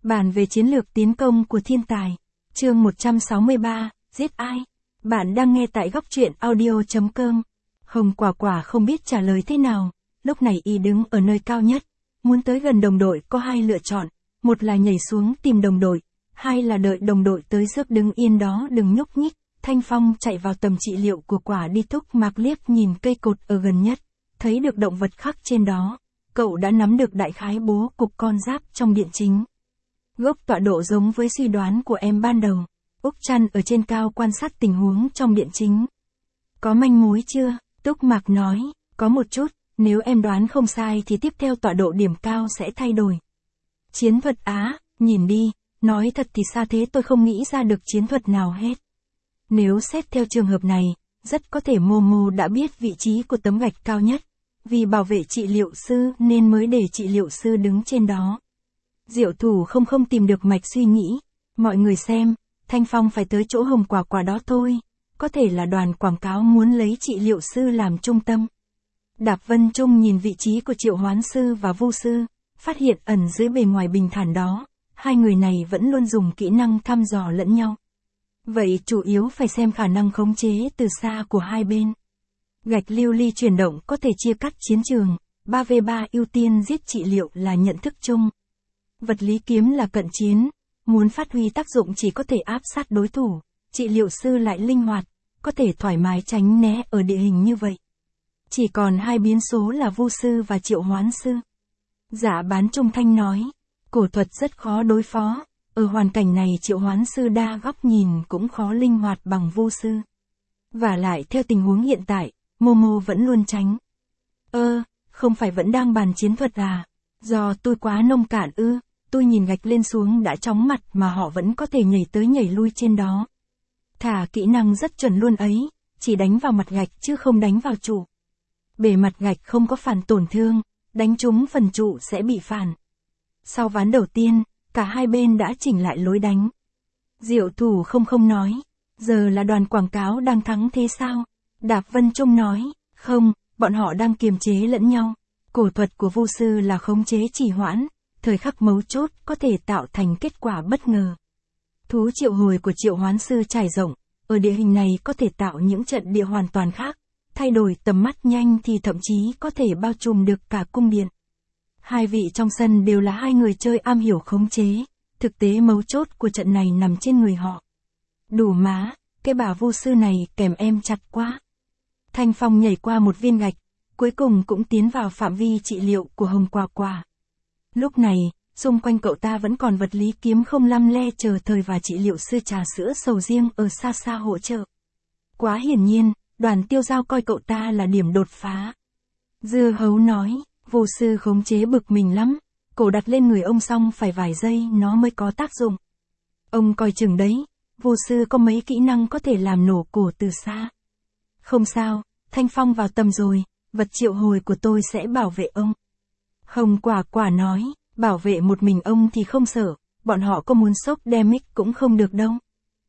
Bản về chiến lược tiến công của thiên tài. Chương 163, giết ai? Bạn đang nghe tại góc truyện audio.com. Hồng Quả Quả không biết trả lời thế nào, lúc này y đứng ở nơi cao nhất, muốn tới gần đồng đội có hai lựa chọn, một là nhảy xuống tìm đồng đội, hai là đợi đồng đội tới rước đứng yên đó đừng nhúc nhích. Thanh Phong chạy vào tầm trị liệu của Quả đi Túc Mạc liếc nhìn cây cột ở gần nhất, thấy được động vật khắc trên đó, cậu đã nắm được đại khái bố cục con giáp trong điện chính. Gốc tọa độ giống với suy đoán của em ban đầu. Úc Trăn ở trên cao quan sát tình huống trong điện chính. Có manh mối chưa? Túc Mạc nói, có một chút, nếu em đoán không sai thì tiếp theo tọa độ điểm cao sẽ thay đổi. Chiến thuật Á, nhìn đi, nói thật thì xa thế tôi không nghĩ ra được chiến thuật nào hết. Nếu xét theo trường hợp này, rất có thể Momo đã biết vị trí của tấm gạch cao nhất, vì bảo vệ trị liệu sư nên mới để trị liệu sư đứng trên đó. Diệu Thủ không tìm được mạch suy nghĩ, mọi người xem, Thanh Phong phải tới chỗ Hồng Quả Quả đó thôi, có thể là đoàn quảng cáo muốn lấy trị liệu sư làm trung tâm. Đạp Vân Trung nhìn vị trí của Triệu Hoán Sư và Vu Sư, phát hiện ẩn dưới bề ngoài bình thản đó, hai người này vẫn luôn dùng kỹ năng thăm dò lẫn nhau. Vậy chủ yếu phải xem khả năng khống chế từ xa của hai bên. Gạch lưu ly chuyển động có thể chia cắt chiến trường, 3v3 ưu tiên giết trị liệu là nhận thức chung. Vật lý kiếm là cận chiến, muốn phát huy tác dụng chỉ có thể áp sát đối thủ, trị liệu sư lại linh hoạt, có thể thoải mái tránh né ở địa hình như vậy. Chỉ còn hai biến số là Vu Sư và Triệu Hoán Sư. Giả Bán Trung Thanh nói, cổ thuật rất khó đối phó, ở hoàn cảnh này Triệu Hoán Sư đa góc nhìn cũng khó linh hoạt bằng Vu Sư. Và lại theo tình huống hiện tại, Momo vẫn luôn tránh. Không phải vẫn đang bàn chiến thuật à? Do tôi quá nông cạn ư? Tôi nhìn gạch lên xuống đã chóng mặt mà họ vẫn có thể nhảy tới nhảy lui trên đó. Thả kỹ năng rất chuẩn luôn ấy, chỉ đánh vào mặt gạch chứ không đánh vào trụ. Bề mặt gạch không có phản tổn thương, đánh trúng phần trụ sẽ bị phản. Sau ván đầu tiên, cả hai bên đã chỉnh lại lối đánh. Diệu Thủ không nói, giờ là đoàn quảng cáo đang thắng thế sao? Đạp Vân Trung nói, không, bọn họ đang kiềm chế lẫn nhau. Cổ thuật của Vu Sư là khống chế trì hoãn, thời khắc mấu chốt có thể tạo thành kết quả bất ngờ. Thú triệu hồi của Triệu Hoán Sư trải rộng, ở địa hình này có thể tạo những trận địa hoàn toàn khác, thay đổi tầm mắt nhanh thì thậm chí có thể bao trùm được cả cung điện. Hai vị trong sân đều là hai người chơi am hiểu khống chế, thực tế mấu chốt của trận này nằm trên người họ. Đủ má, cái bà Vu Sư này kèm em chặt quá. Thanh Phong nhảy qua một viên gạch, cuối cùng cũng tiến vào phạm vi trị liệu của Hồng Quả Quả. Lúc này, xung quanh cậu ta vẫn còn vật lý kiếm không lăm le chờ thời và trị liệu sư trà sữa sầu riêng ở xa xa hỗ trợ. Quá hiển nhiên, Đoàn Tiêu Giao coi cậu ta là điểm đột phá. Dưa Hấu nói, Vu Sư khống chế bực mình lắm, cổ đặt lên người ông xong phải vài giây nó mới có tác dụng. Ông coi chừng đấy, Vu Sư có mấy kỹ năng có thể làm nổ cổ từ xa. Không sao, Thanh Phong vào tầm rồi, vật triệu hồi của tôi sẽ bảo vệ ông. Hồng Quả Quả nói, bảo vệ một mình ông thì không sợ, bọn họ có muốn sốc damage cũng không được đâu.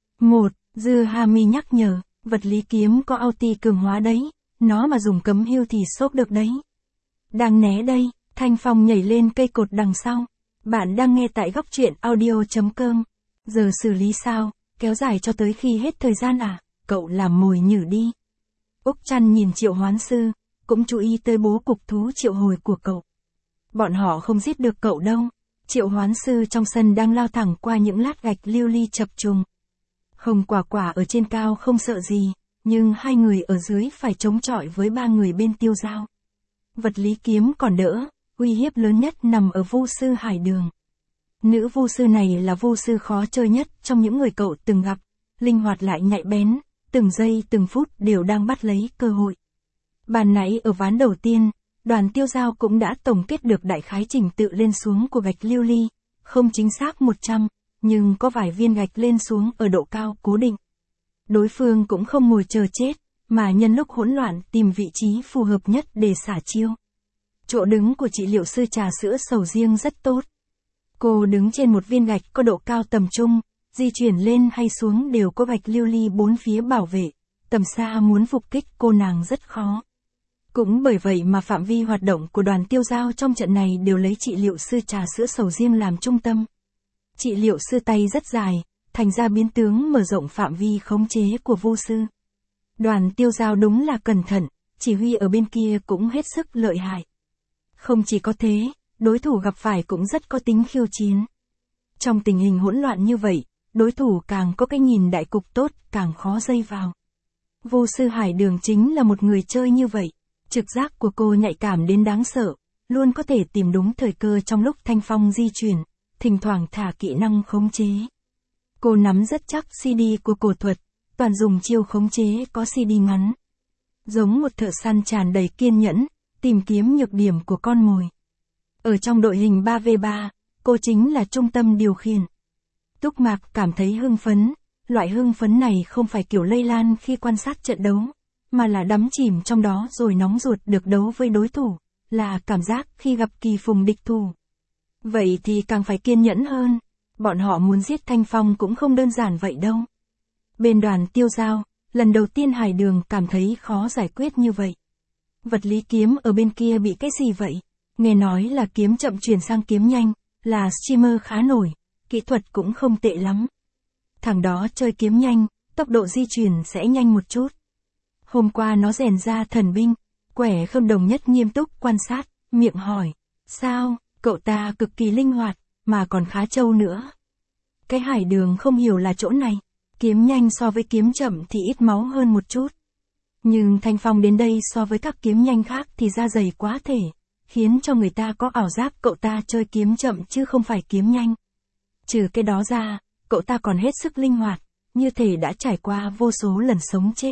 Dư Hami nhắc nhở, vật lý kiếm có auti cường hóa đấy, nó mà dùng cấm hưu thì sốc được đấy. Đang né đây, Thanh Phong nhảy lên cây cột đằng sau. Bạn đang nghe tại góc truyện audio.com. Giờ xử lý sao, kéo dài cho tới khi hết thời gian à, cậu làm mồi nhử đi. Úc Trăn nhìn Triệu Hoán Sư, cũng chú ý tới bố cục thú triệu hồi của cậu. Bọn họ không giết được cậu đâu. Triệu Hoán Sư trong sân đang lao thẳng qua những lát gạch lưu ly chập trùng. Hồng Quả Quả ở trên cao không sợ gì, nhưng hai người ở dưới phải chống chọi với ba người bên Tiêu Giao. Vật lý kiếm còn đỡ, uy hiếp lớn nhất nằm ở Vu Sư Hải Đường. Nữ Vu Sư này là Vu Sư khó chơi nhất trong những người cậu từng gặp, linh hoạt lại nhạy bén, từng giây từng phút đều đang bắt lấy cơ hội. Ban nãy ở ván đầu tiên, Đoàn Tiêu Giao cũng đã tổng kết được đại khái trình tự lên xuống của gạch lưu ly, không chính xác 100, nhưng có vài viên gạch lên xuống ở độ cao cố định. Đối phương cũng không ngồi chờ chết, mà nhân lúc hỗn loạn tìm vị trí phù hợp nhất để xả chiêu. Chỗ đứng của trị liệu sư trà sữa sầu riêng rất tốt. Cô đứng trên một viên gạch có độ cao tầm trung, di chuyển lên hay xuống đều có gạch lưu ly bốn phía bảo vệ, tầm xa muốn phục kích cô nàng rất khó. Cũng bởi vậy mà phạm vi hoạt động của Đoàn Tiêu Giao trong trận này đều lấy trị liệu sư trà sữa sầu riêng làm trung tâm. Trị liệu sư tay rất dài, thành ra biến tướng mở rộng phạm vi khống chế của vô sư. Đoàn Tiêu Giao đúng là cẩn thận, chỉ huy ở bên kia cũng hết sức lợi hại. Không chỉ có thế, đối thủ gặp phải cũng rất có tính khiêu chiến. Trong tình hình hỗn loạn như vậy, đối thủ càng có cái nhìn đại cục tốt, càng khó dây vào. Vô sư Hải Đường chính là một người chơi như vậy. Trực giác của cô nhạy cảm đến đáng sợ, luôn có thể tìm đúng thời cơ trong lúc Thanh Phong di chuyển, thỉnh thoảng thả kỹ năng khống chế. Cô nắm rất chắc CD của cổ thuật, toàn dùng chiêu khống chế có CD ngắn. Giống một thợ săn tràn đầy kiên nhẫn, tìm kiếm nhược điểm của con mồi. Ở trong đội hình 3v3, cô chính là trung tâm điều khiển. Túc Mạc cảm thấy hưng phấn, loại hưng phấn này không phải kiểu lây lan khi quan sát trận đấu, mà là đắm chìm trong đó rồi nóng ruột được đấu với đối thủ, là cảm giác khi gặp kỳ phùng địch thủ. Vậy thì càng phải kiên nhẫn hơn, bọn họ muốn giết Thanh Phong cũng không đơn giản vậy đâu. Bên Đoàn Tiêu Giao, lần đầu tiên Hải Đường cảm thấy khó giải quyết như vậy. Vật lý kiếm ở bên kia bị cái gì vậy? Nghe nói là kiếm chậm chuyển sang kiếm nhanh, là streamer khá nổi, kỹ thuật cũng không tệ lắm. Thằng đó chơi kiếm nhanh, tốc độ di chuyển sẽ nhanh một chút. Hôm qua nó rèn ra thần binh, Quẻ Khâm Đồng Nhất nghiêm túc quan sát, miệng hỏi, sao, cậu ta cực kỳ linh hoạt, mà còn khá trâu nữa. Cái Hải Đường không hiểu là chỗ này, kiếm nhanh so với kiếm chậm thì ít máu hơn một chút. Nhưng Thanh Phong đến đây so với các kiếm nhanh khác thì da dày quá thể, khiến cho người ta có ảo giác cậu ta chơi kiếm chậm chứ không phải kiếm nhanh. Trừ cái đó ra, cậu ta còn hết sức linh hoạt, như thể đã trải qua vô số lần sống chết.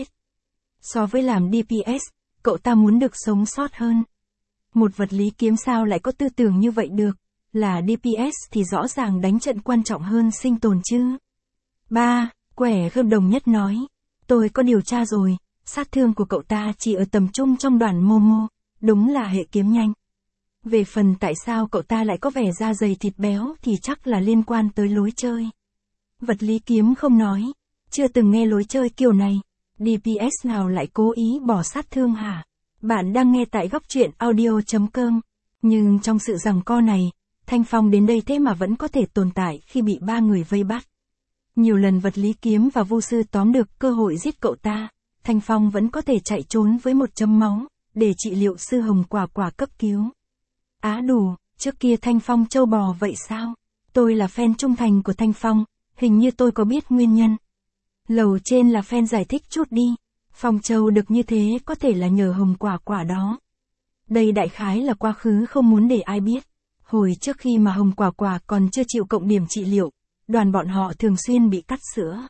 So với làm DPS, cậu ta muốn được sống sót hơn. Một vật lý kiếm sao lại có tư tưởng như vậy được, là DPS thì rõ ràng đánh trận quan trọng hơn sinh tồn chứ. 3. Quẻ Khâm Đồng Nhất nói, tôi có điều tra rồi, sát thương của cậu ta chỉ ở tầm trung trong đoàn Momo, đúng là hệ kiếm nhanh. Về phần tại sao cậu ta lại có vẻ da dày thịt béo thì chắc là liên quan tới lối chơi. Vật lý kiếm không nói, chưa từng nghe lối chơi kiểu này, DPS nào lại cố ý bỏ sát thương hả? Bạn đang nghe tại góc truyện audio.com, nhưng trong sự giằng co này, Thanh Phong đến đây thế mà vẫn có thể tồn tại khi bị 3 người vây bắt. Nhiều lần vật lý kiếm và vô sư tóm được cơ hội giết cậu ta, Thanh Phong vẫn có thể chạy trốn với một chấm máu, để trị liệu sư Hồng Quả Quả cấp cứu. Á đủ, trước kia Thanh Phong trâu bò vậy sao? Tôi là fan trung thành của Thanh Phong, hình như tôi có biết nguyên nhân. Lầu trên là fan giải thích chút đi, Phong Châu được như thế có thể là nhờ Hồng Quả Quả đó. Đây đại khái là quá khứ không muốn để ai biết. Hồi trước khi mà Hồng Quả Quả còn chưa chịu cộng điểm trị liệu, đoàn bọn họ thường xuyên bị cắt sữa.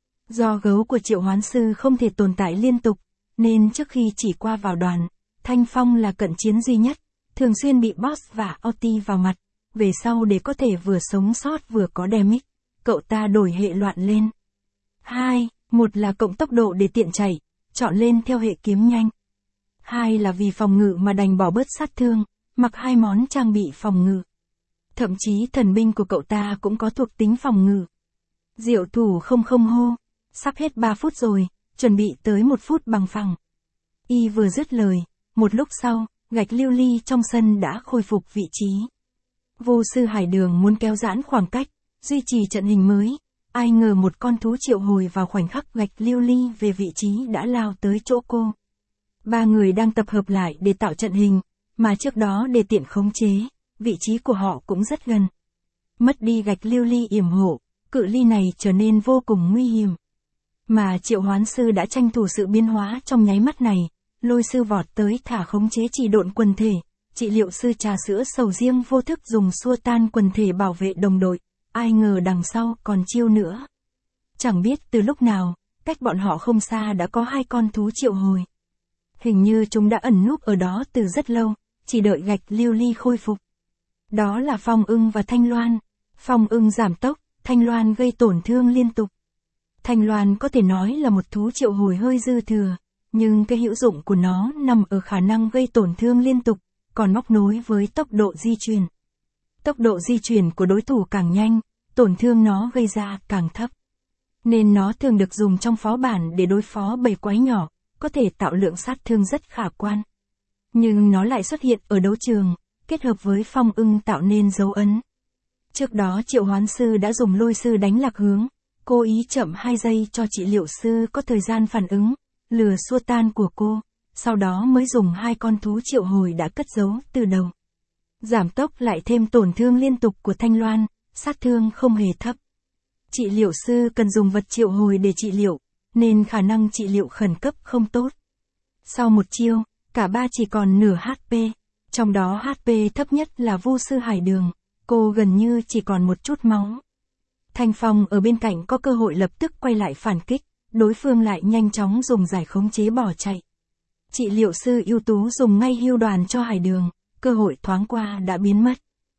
Do gấu của Triệu Hoán Sư không thể tồn tại liên tục, nên trước khi chỉ qua vào đoàn, Thanh Phong là cận chiến duy nhất, thường xuyên bị boss và ulti vào mặt. Về sau để có thể vừa sống sót vừa có damage, cậu ta đổi hệ loạn lên. 2. Một là cộng tốc độ để tiện chạy, chọn lên theo hệ kiếm nhanh. 2 là vì phòng ngự mà đành bỏ bớt sát thương, mặc 2 món trang bị phòng ngự. Thậm chí thần binh của cậu ta cũng có thuộc tính phòng ngự. Diệu thủ không hô, sắp hết 3 phút rồi, chuẩn bị tới 1 phút bằng phẳng. Y vừa dứt lời, một lúc sau, gạch lưu ly trong sân đã khôi phục vị trí. Vô sư Hải Đường muốn kéo giãn khoảng cách, duy trì trận hình mới. Ai ngờ một con thú triệu hồi vào khoảnh khắc gạch lưu ly về vị trí đã lao tới chỗ cô. 3 người đang tập hợp lại để tạo trận hình, mà trước đó để tiện khống chế, vị trí của họ cũng rất gần. Mất đi gạch lưu ly yểm hộ, cự ly này trở nên vô cùng nguy hiểm. Mà Triệu Hoán Sư đã tranh thủ sự biến hóa trong nháy mắt này, Lôi Sư vọt tới thả khống chế trì độn quần thể, trị liệu sư trà sữa sầu riêng vô thức dùng xua tan quần thể bảo vệ đồng đội, ai ngờ đằng sau còn chiêu nữa. Chẳng biết từ lúc nào, cách bọn họ không xa đã có 2 con thú triệu hồi. Hình như chúng đã ẩn núp ở đó từ rất lâu, chỉ đợi gạch lưu ly khôi phục. Đó là Phong Ưng và Thanh Loan. Phong Ưng giảm tốc, Thanh Loan gây tổn thương liên tục. Thanh Loan có thể nói là một thú triệu hồi hơi dư thừa, nhưng cái hữu dụng của nó nằm ở khả năng gây tổn thương liên tục, còn móc nối với tốc độ di chuyển. Tốc độ di chuyển của đối thủ càng nhanh, tổn thương nó gây ra càng thấp. Nên nó thường được dùng trong phó bản để đối phó bầy quái nhỏ, có thể tạo lượng sát thương rất khả quan. Nhưng nó lại xuất hiện ở đấu trường, kết hợp với Phong Ưng tạo nên dấu ấn. Trước đó triệu hoán sư đã dùng lôi sư đánh lạc hướng, cố ý chậm 2 giây cho trị liệu sư có thời gian phản ứng, lừa xua tan của cô, sau đó mới dùng 2 con thú triệu hồi đã cất giấu từ đầu. Giảm tốc lại thêm tổn thương liên tục của Thanh Loan, sát thương không hề thấp. Trị liệu sư cần dùng vật triệu hồi để trị liệu, nên khả năng trị liệu khẩn cấp không tốt. Sau một chiêu, cả ba chỉ còn nửa HP, trong đó HP thấp nhất là Vu sư Hải Đường, cô gần như chỉ còn một chút máu. Thanh Phong ở bên cạnh có cơ hội lập tức quay lại phản kích, đối phương lại nhanh chóng dùng giải khống chế bỏ chạy. Trị liệu sư ưu tú dùng ngay hưu đoàn cho Hải Đường, cơ hội thoáng qua đã biến mất.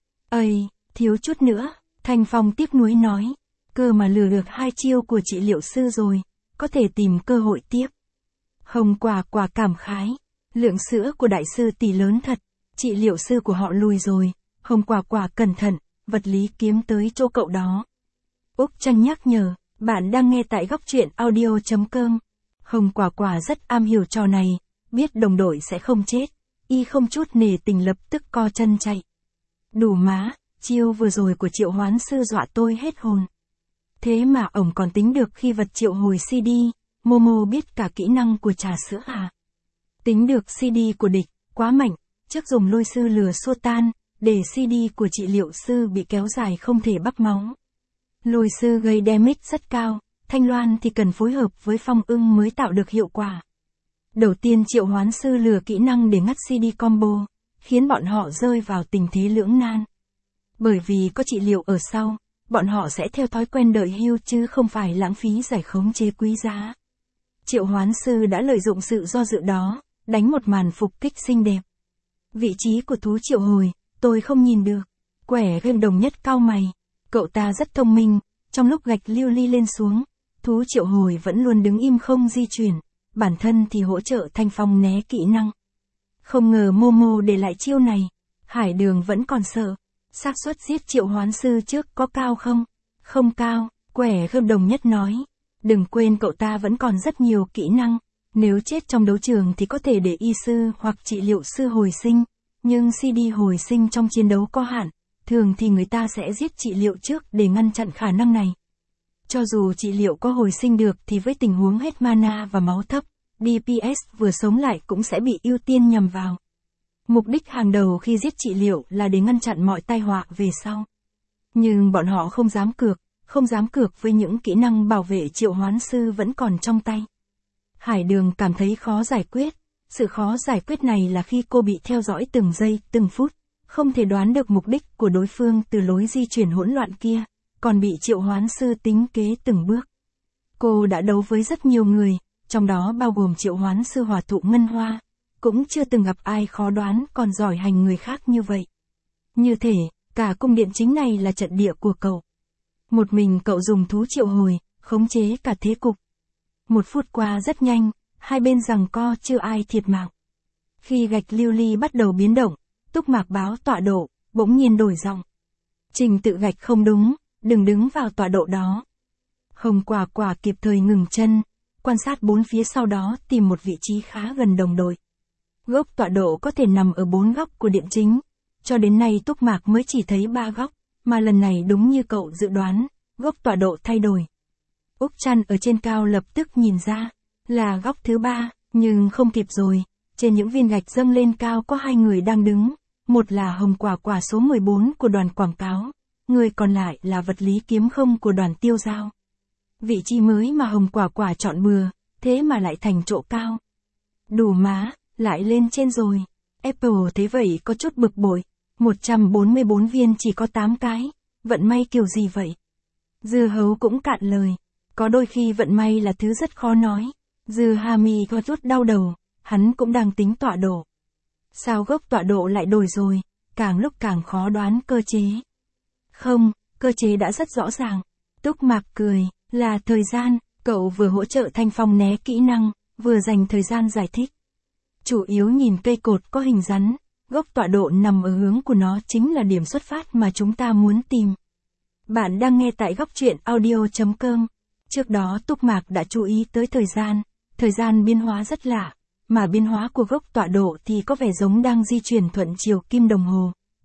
Ây, thiếu chút nữa, Thanh Phong tiếc nuối nói, cơ mà lừa được 2 chiêu của trị liệu sư rồi, có thể tìm cơ hội tiếp. Hồng Quả Quả cảm khái, lượng sữa của đại sư tỷ lớn thật, trị liệu sư của họ lùi rồi, Hồng Quả Quả cẩn thận, vật lý kiếm tới chỗ cậu đó. Úc Trăng nhắc nhở, bạn đang nghe tại góc truyện audio.com. Hồng Quả Quả rất am hiểu trò này, biết đồng đội sẽ không chết, y không chút nể tình lập tức co chân chạy. Đủ má, chiêu vừa rồi của triệu hoán sư dọa tôi hết hồn. Thế mà ổng còn tính được khi vật triệu hồi CD, Momo biết cả kỹ năng của trà sữa à? Tính được CD của địch, quá mạnh, trước dùng lôi sư lừa xua tan, để CD của trị liệu sư bị kéo dài không thể bắp máu. Lôi sư gây damage rất cao, Thanh Loan thì cần phối hợp với Phong Ưng mới tạo được hiệu quả. Đầu tiên triệu hoán sư lừa kỹ năng để ngắt CD combo, khiến bọn họ rơi vào tình thế lưỡng nan. Bởi vì có trị liệu ở sau, bọn họ sẽ theo thói quen đợi heal chứ không phải lãng phí giải khống chế quý giá. Triệu hoán sư đã lợi dụng sự do dự đó, đánh một màn phục kích xinh đẹp. Vị trí của thú triệu hồi, tôi không nhìn được. Quẻ game đồng nhất cau mày. Cậu ta rất thông minh, trong lúc gạch lưu ly lên xuống, thú triệu hồi vẫn luôn đứng im không di chuyển, bản thân thì hỗ trợ Thanh Phong né kỹ năng. Không ngờ Momo để lại chiêu này, Hải Đường vẫn còn sợ. Xác suất giết triệu hoán sư trước có cao không? Không cao, quẻ game đồng nhất nói. Đừng quên cậu ta vẫn còn rất nhiều kỹ năng, nếu chết trong đấu trường thì có thể để y sư hoặc trị liệu sư hồi sinh, nhưng CD hồi sinh trong chiến đấu có hạn, thường thì người ta sẽ giết trị liệu trước để ngăn chặn khả năng này. Cho dù trị liệu có hồi sinh được thì với tình huống hết mana và máu thấp, DPS vừa sống lại cũng sẽ bị ưu tiên nhằm vào. Mục đích hàng đầu khi giết trị liệu là để ngăn chặn mọi tai họa về sau. Nhưng bọn họ không dám cược với những kỹ năng bảo vệ triệu hoán sư vẫn còn trong tay. Hải Đường cảm thấy khó giải quyết. Sự khó giải quyết này là khi cô bị theo dõi từng giây, từng phút, không thể đoán được mục đích của đối phương từ lối di chuyển hỗn loạn kia, còn bị triệu hoán sư tính kế từng bước. Cô đã đấu với rất nhiều người, trong đó bao gồm triệu hoán sư hỏa thụ ngân hoa, cũng chưa từng gặp ai khó đoán còn giỏi hành người khác như vậy. Như thể, cả cung điện chính này là trận địa của cậu. Một mình cậu dùng thú triệu hồi, khống chế cả thế cục. 1 phút qua rất nhanh, hai bên giằng co chưa ai thiệt mạng. Khi gạch lưu ly bắt đầu biến động, Túc Mạc báo tọa độ, bỗng nhiên đổi giọng. Trình tự gạch không đúng, đừng đứng vào tọa độ đó. Hồng Quả Quả kịp thời ngừng chân, quan sát 4 phía sau đó tìm một vị trí khá gần đồng đội. Gốc tọa độ có thể nằm ở 4 góc của điện chính. Cho đến nay Túc Mạc mới chỉ thấy 3 góc, mà lần này đúng như cậu dự đoán, góc tọa độ thay đổi. Úc Trăn ở trên cao lập tức nhìn ra, là góc thứ 3, nhưng không kịp rồi, trên những viên gạch dâng lên cao có 2 người đang đứng, một là Hồng Quả Quả số 14 của đoàn quảng cáo, người còn lại là vật lý kiếm không của đoàn tiêu giao. Vị trí mới mà Hồng Quả Quả chọn bừa, thế mà lại thành chỗ cao. Đủ má, lại lên trên rồi. Apple thế vậy có chút bực bội, 144 viên chỉ có 8 cái, vận may kiểu gì vậy? Dư Hấu cũng cạn lời, có đôi khi vận may là thứ rất khó nói. Dư Hami có chút đau đầu, hắn cũng đang tính tọa độ. Sao gốc tọa độ lại đổi rồi, càng lúc càng khó đoán cơ chế. Không, cơ chế đã rất rõ ràng. Túc Mạc cười, là thời gian, cậu vừa hỗ trợ Thanh Phong né kỹ năng, vừa dành thời gian giải thích. Chủ yếu nhìn cây cột có hình rắn, gốc tọa độ nằm ở hướng của nó chính là điểm xuất phát mà chúng ta muốn tìm. Bạn đang nghe tại góc truyện audio.com. Trước đó Túc Mạc đã chú ý tới thời gian biến hóa rất lạ, mà biến hóa của gốc tọa độ thì có vẻ giống đang di chuyển thuận chiều kim đồng hồ,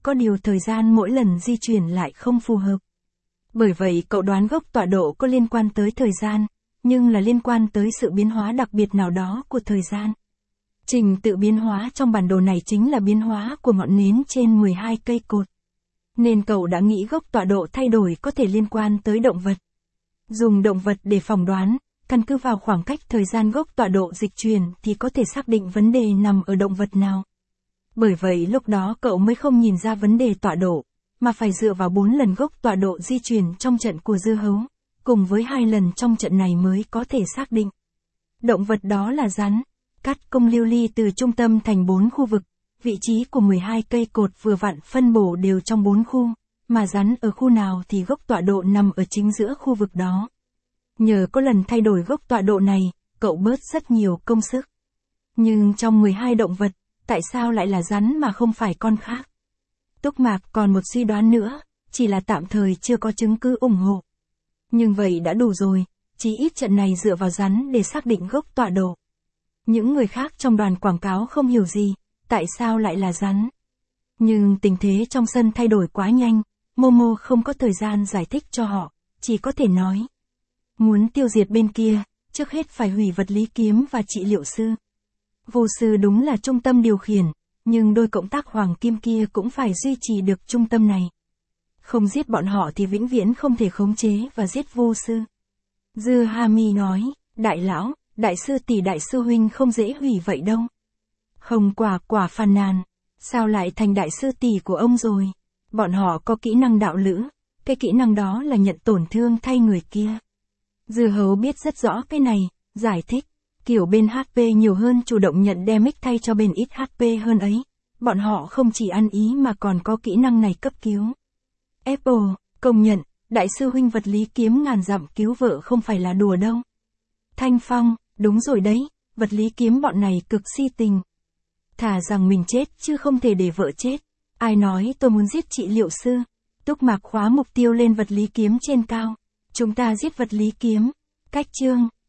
có điều thời gian mỗi lần di chuyển lại không phù hợp. Bởi vậy cậu đoán gốc tọa độ có liên quan tới thời gian, nhưng là liên quan tới sự biến hóa đặc biệt nào đó của thời gian. Trình tự biến hóa trong bản đồ này chính là biến hóa của ngọn nến trên 12 cây cột. Nên cậu đã nghĩ gốc tọa độ thay đổi có thể liên quan tới động vật. Dùng động vật để phỏng đoán, căn cứ vào khoảng cách thời gian gốc tọa độ dịch chuyển thì có thể xác định vấn đề nằm ở động vật nào. Bởi vậy lúc đó cậu mới không nhìn ra vấn đề tọa độ, mà phải dựa vào 4 lần gốc tọa độ di chuyển trong trận của dưa hấu, cùng với 2 lần trong trận này mới có thể xác định. Động vật đó là rắn, cắt công lưu ly từ trung tâm thành 4 khu vực, vị trí của 12 cây cột vừa vặn phân bổ đều trong 4 khu, mà rắn ở khu nào thì gốc tọa độ nằm ở chính giữa khu vực đó. Nhờ có lần thay đổi gốc tọa độ này, cậu bớt rất nhiều công sức. Nhưng trong 12 động vật, tại sao lại là rắn mà không phải con khác? Túc Mạc còn một suy đoán nữa, chỉ là tạm thời chưa có chứng cứ ủng hộ. Nhưng vậy đã đủ rồi, chí ít trận này dựa vào rắn để xác định gốc tọa độ. Những người khác trong đoàn quảng cáo không hiểu gì, tại sao lại là rắn. Nhưng tình thế trong sân thay đổi quá nhanh, Momo không có thời gian giải thích cho họ, chỉ có thể nói. Muốn tiêu diệt bên kia, trước hết phải hủy vật lý kiếm và trị liệu sư. Vô sư đúng là trung tâm điều khiển, nhưng đôi cộng tác hoàng kim kia cũng phải duy trì được trung tâm này. Không giết bọn họ thì vĩnh viễn không thể khống chế và giết vô sư. Dư Hami nói, đại lão, đại sư tỷ đại sư huynh không dễ hủy vậy đâu. Hồng quả phàn nàn, sao lại thành đại sư tỷ của ông rồi? Bọn họ có kỹ năng đạo lữ, cái kỹ năng đó là nhận tổn thương thay người kia. Dư hấu biết rất rõ cái này, giải thích, kiểu bên HP nhiều hơn chủ động nhận damage thay cho bên ít HP hơn ấy. Bọn họ không chỉ ăn ý mà còn có kỹ năng này cấp cứu. Apple, công nhận, đại sư huynh vật lý kiếm ngàn dặm cứu vợ không phải là đùa đâu. Thanh Phong, đúng rồi đấy, vật lý kiếm bọn này cực si tình. Thà rằng mình chết chứ không thể để vợ chết. Ai nói tôi muốn giết trị liệu sư? Túc Mạc khóa mục tiêu lên vật lý kiếm trên cao. Chúng ta giết vật lý kiếm. Cách chương.